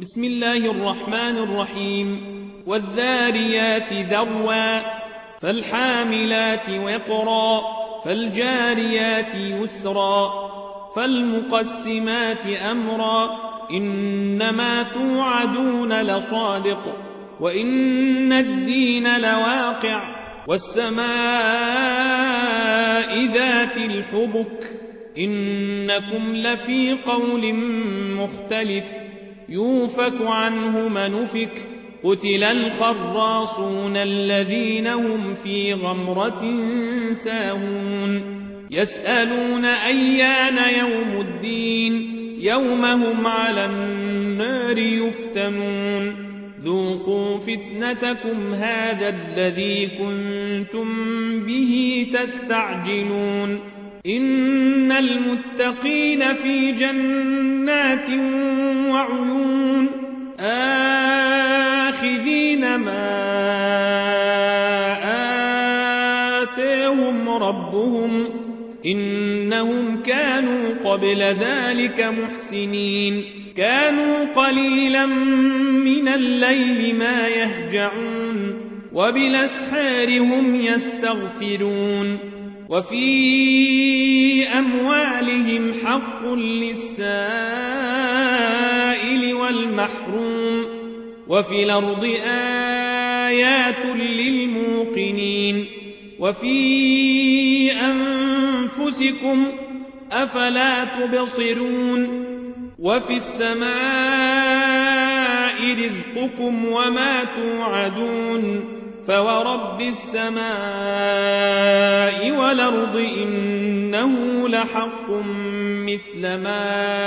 بسم الله الرحمن الرحيم. والذاريات ذروا فالحاملات وقرا فالجاريات يسرا فالمقسمات أمرا إنما توعدون لصادق وإن الدين لواقع والسماء ذات الحبك إنكم لفي قول مختلف يوفك عنه من أفك قتل الخراصون الذين هم في غمرة ساهون يسألون أيان يوم الدين يوم هم على النار يفتنون ذوقوا فتنتكم هذا الذي كنتم به تستعجلون إن المتقين في جنات وعيون آخذين ما آتاهم ربهم إنهم كانوا قبل ذلك محسنين كانوا قليلا من الليل ما يهجعون وبالأسحار هم يستغفرون وفي أموالهم حق للسائل والمحروم وفي الأرض آيات للموقنين وفي أنفسكم أفلا تبصرون وفي السماء رزقكم وما توعدون فورب السماء والأرض إنه لحق مثل ما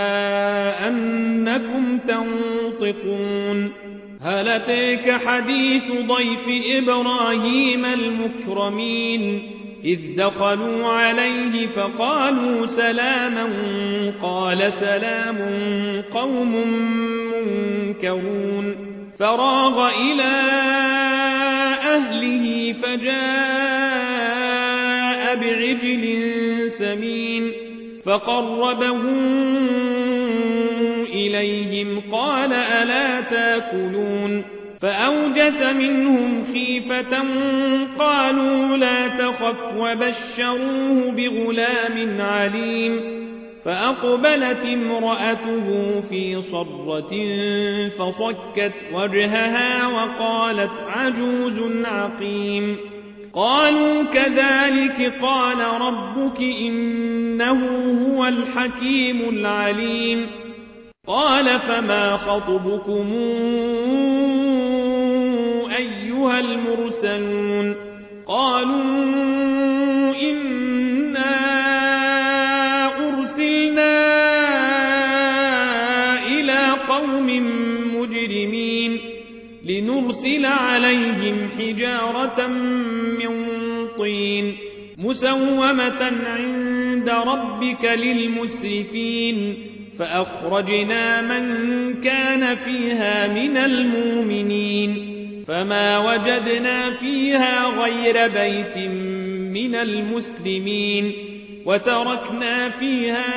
أنكم تنطقون هل أتاك حديث ضيف إبراهيم المكرمين إذ دخلوا عليه فقالوا سلاما قال سلام قوم منكرون فراغ إلى أهله فجاء بعجل سمين فقربه إليهم قال ألا تاكلون فأوجس منهم خيفة قالوا لا تخف وبشروه بغلام عليم فأقبلت امرأته في صرة فصكت وجهها وقالت عجوز عقيم قالوا كذلك قال ربك إنه هو الحكيم العليم قال فما خطبكم أيها المرسلون قالوا إنا أرسلنا إلى قوم مجرمين لنرسل عليهم حجارة من طين مسومة عند ربك للمسرفين فأخرجنا من كان فيها من المؤمنين فما وجدنا فيها غير بيت من المسلمين وتركنا فيها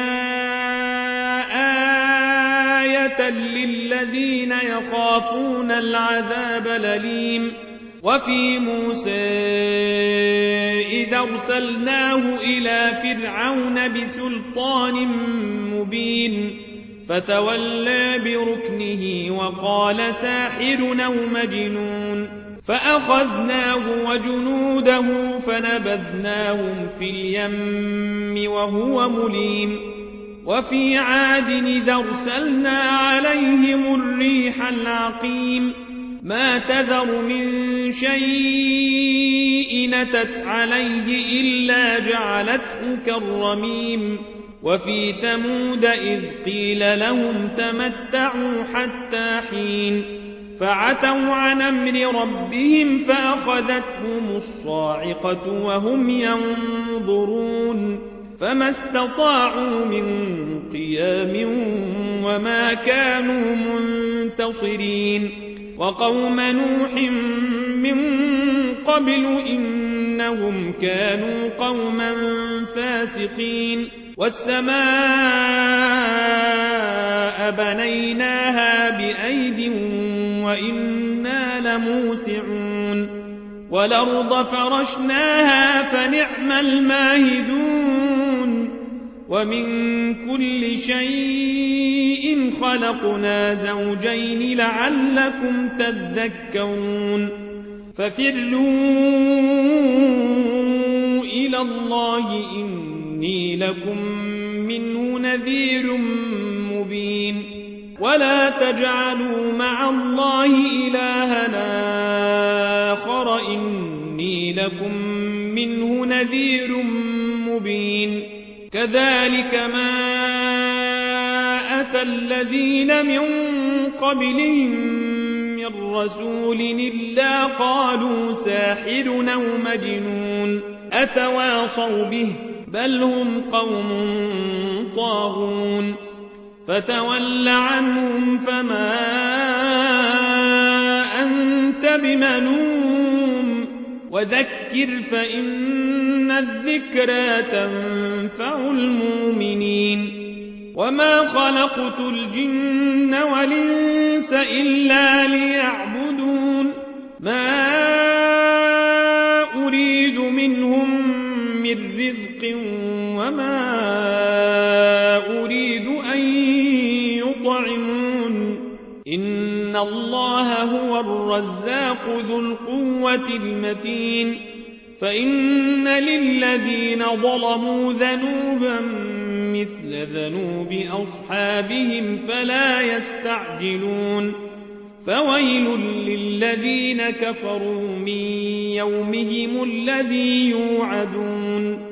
آية للذين يخافون العذاب الأليم وفي موسى إذا أرسلناه إلى فرعون بسلطان مبين فتولى بركنه وقال ساحر أو مجنون فأخذناه وجنوده فنبذناهم في اليم وهو مليم وفي عاد إذا أرسلنا عليهم الريح العقيم ما تذر من شيء نتت عليه إلا جعلته كالرميم وفي ثمود إذ قيل لهم تمتعوا حتى حين فعتوا عن أمر ربهم فأخذتهم الصاعقة وهم ينظرون فما استطاعوا من قيام وما كانوا منتصرين وقوم نوح من قبل إنهم كانوا قوما فاسقين والسماء بنيناها بأيد وإنا لموسعون والأرض فرشناها فنعم الماهدون ومن كل شيء خلقنا زوجين لعلكم تذكرون ففروا إلى الله إني لكم منه نذير مبين ولا تجعلوا مع الله إلهنا آخر إني لكم منه نذير مبين كذلك ما أتى الذين من قبلهم من رسول إلا قالوا ساحر أو مجنون أتواصوا به بل هم قوم طاغون فتول عنهم فما أنت بملوم وذكر فإن الذكرى تنفع المؤمنين وما خلقت الجن والإنس إلا ليعبدون ما أريد منهم من رزق وما أريد أن يطعمون إن الله هو الرزاق ذو القوة المتين فإن للذين ظلموا ذنوبا مثل ذنوب أصحابهم فلا يستعجلون فويل للذين كفروا من يومهم الذي يوعدون